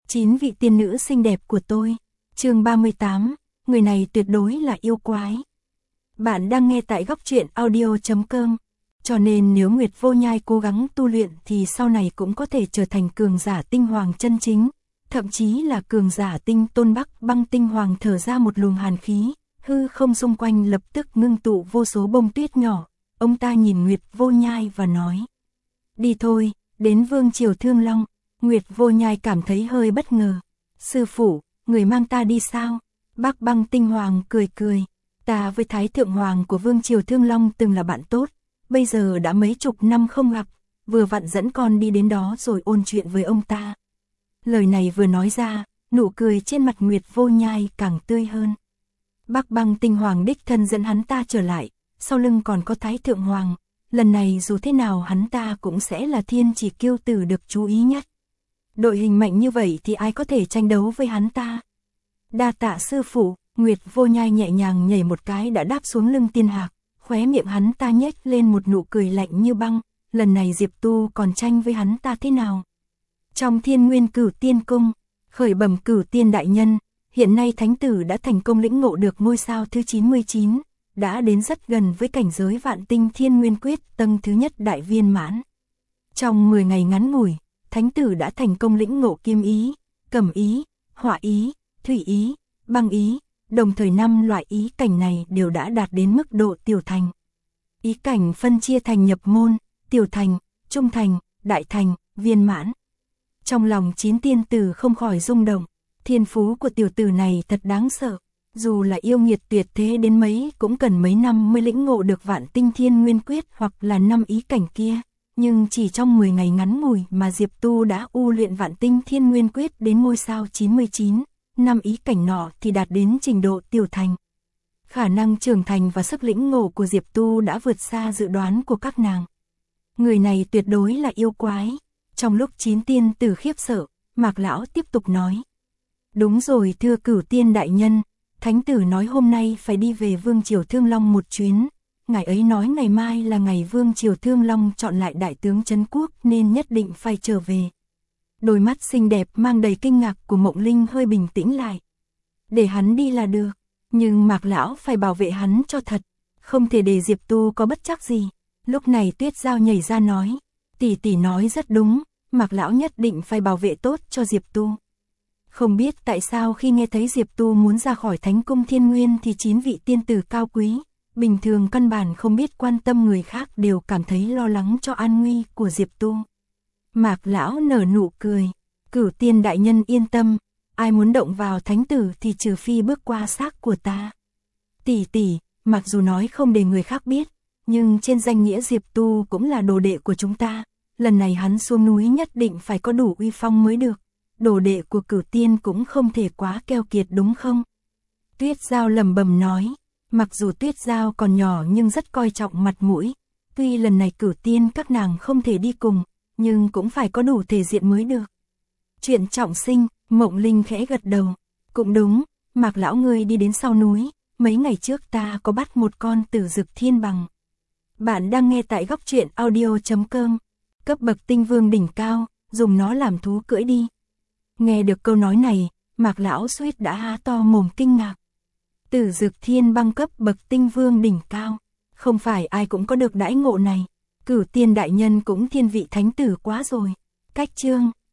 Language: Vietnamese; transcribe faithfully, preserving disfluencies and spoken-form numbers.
Chín vị tiên nữ xinh đẹp của tôi. Chương ba mươi tám, người này tuyệt đối là yêu quái. Bạn đang nghe tại góc truyện audio chấm com. Cho nên nếu Nguyệt Vô Nhai cố gắng tu luyện thì sau này cũng có thể trở thành cường giả tinh hoàng chân chính, thậm chí là cường giả tinh tôn Bắc Băng tinh hoàng. Thở ra một luồng hàn khí, hư không xung quanh lập tức ngưng tụ vô số bông tuyết nhỏ. Ông ta nhìn Nguyệt Vô Nhai và nói: đi thôi, đến Vương Triều Thương Long. Nguyệt Vô Nhai cảm thấy hơi bất ngờ. Sư phụ, người mang ta đi sao? Bắc Băng tinh hoàng cười cười. Ta với Thái Thượng Hoàng của Vương Triều Thương Long từng là bạn tốt, bây giờ đã mấy chục năm không gặp, vừa vặn dẫn con đi đến đó rồi ôn chuyện với ông ta. Lời này vừa nói ra, nụ cười trên mặt Nguyệt Vô Nhai càng tươi hơn. Bắc Băng tinh hoàng đích thân dẫn hắn ta trở lại, sau lưng còn có Thái Thượng Hoàng, lần này dù thế nào hắn ta cũng sẽ là thiên chỉ kiêu tử được chú ý nhất. Đội hình mạnh như vậy thì ai có thể tranh đấu với hắn ta? Đa tạ sư phụ. Nguyệt Vô Nhai nhẹ nhàng nhảy một cái đã đáp xuống lưng Tiên Hạc, khóe miệng hắn ta nhếch lên một nụ cười lạnh như băng. Lần này Diệp Tu còn tranh với hắn ta thế nào? Trong Thiên Nguyên Cửu Tiên Cung, khởi bẩm Cửu Tiên đại nhân, hiện nay thánh tử đã thành công lĩnh ngộ được ngôi sao thứ chín mươi chín, đã đến rất gần với cảnh giới Vạn Tinh Thiên Nguyên Quyết tầng thứ nhất đại viên mãn. Trong mười ngày ngắn ngủi, thánh tử đã thành công lĩnh ngộ kim ý, cẩm ý, hỏa ý, thủy ý, băng ý, đồng thời năm loại ý cảnh này đều đã đạt đến mức độ tiểu thành. Ý cảnh phân chia thành nhập môn, tiểu thành, trung thành, đại thành, viên mãn. Trong lòng chín tiên tử không khỏi rung động, thiên phú của tiểu tử này thật đáng sợ, dù là yêu nghiệt tuyệt thế đến mấy cũng cần mấy năm mới lĩnh ngộ được Vạn Tinh Thiên Nguyên Quyết hoặc là năm ý cảnh kia. Nhưng chỉ trong mười ngày ngắn ngủi mà Diệp Tu đã u luyện Vạn Tinh Thiên Nguyên Quyết đến ngôi sao chín mươi chín, năm ý cảnh nọ thì đạt đến trình độ tiểu thành. Khả năng trưởng thành và sức lĩnh ngộ của Diệp Tu đã vượt xa dự đoán của các nàng. Người này tuyệt đối là yêu quái. Trong lúc chín tiên tử khiếp sợ, Mạc Lão tiếp tục nói: đúng rồi thưa Cửu Tiên đại nhân, thánh tử nói hôm nay phải đi về Vương Triều Thương Long một chuyến. Ngài ấy nói ngày mai là ngày Vương Triều Thương Long chọn lại đại tướng trấn quốc nên nhất định phải trở về. Đôi mắt xinh đẹp mang đầy kinh ngạc của Mộng Linh hơi bình tĩnh lại. Để hắn đi là được, nhưng Mạc Lão phải bảo vệ hắn cho thật, không thể để Diệp Tu có bất trắc gì. Lúc này Tuyết Giao nhảy ra nói: tỷ tỷ nói rất đúng, Mạc Lão nhất định phải bảo vệ tốt cho Diệp Tu. Không biết tại sao khi nghe thấy Diệp Tu muốn ra khỏi Thánh Cung Thiên Nguyên thì chín vị tiên tử cao quý, bình thường căn bản không biết quan tâm người khác đều cảm thấy lo lắng cho an nguy của Diệp Tu. Mạc Lão nở nụ cười: Cửu Tiên đại nhân yên tâm, ai muốn động vào thánh tử thì trừ phi bước qua xác của ta. Tỷ tỷ, mặc dù nói không để người khác biết, nhưng trên danh nghĩa Diệp Tu cũng là đồ đệ của chúng ta, lần này hắn xuống núi nhất định phải có đủ uy phong mới được. Đồ đệ của Cửu Tiên cũng không thể quá keo kiệt đúng không? Tuyết Giao lẩm bẩm nói. Mặc dù Tuyết Giao còn nhỏ nhưng rất coi trọng mặt mũi. Tuy lần này Cửu Tiên các nàng không thể đi cùng, nhưng cũng phải có đủ thể diện mới được. Chuyện trọng sinh, Mộng Linh khẽ gật đầu. Cũng đúng, Mạc Lão ngươi đi đến sau núi, mấy ngày trước ta có bắt một con tử dực thiên bằng. Bạn đang nghe tại góc truyện audio chấm com. Cấp bậc tinh vương đỉnh cao, dùng nó làm thú cưỡi đi. Nghe được câu nói này, Mạc Lão suýt đã há to mồm kinh ngạc. Tử dực thiên băng cấp bậc tinh vương đỉnh cao, không phải ai cũng có được đãi ngộ này. Cửu Tiên đại nhân cũng thiên vị thánh tử quá rồi. Cách chương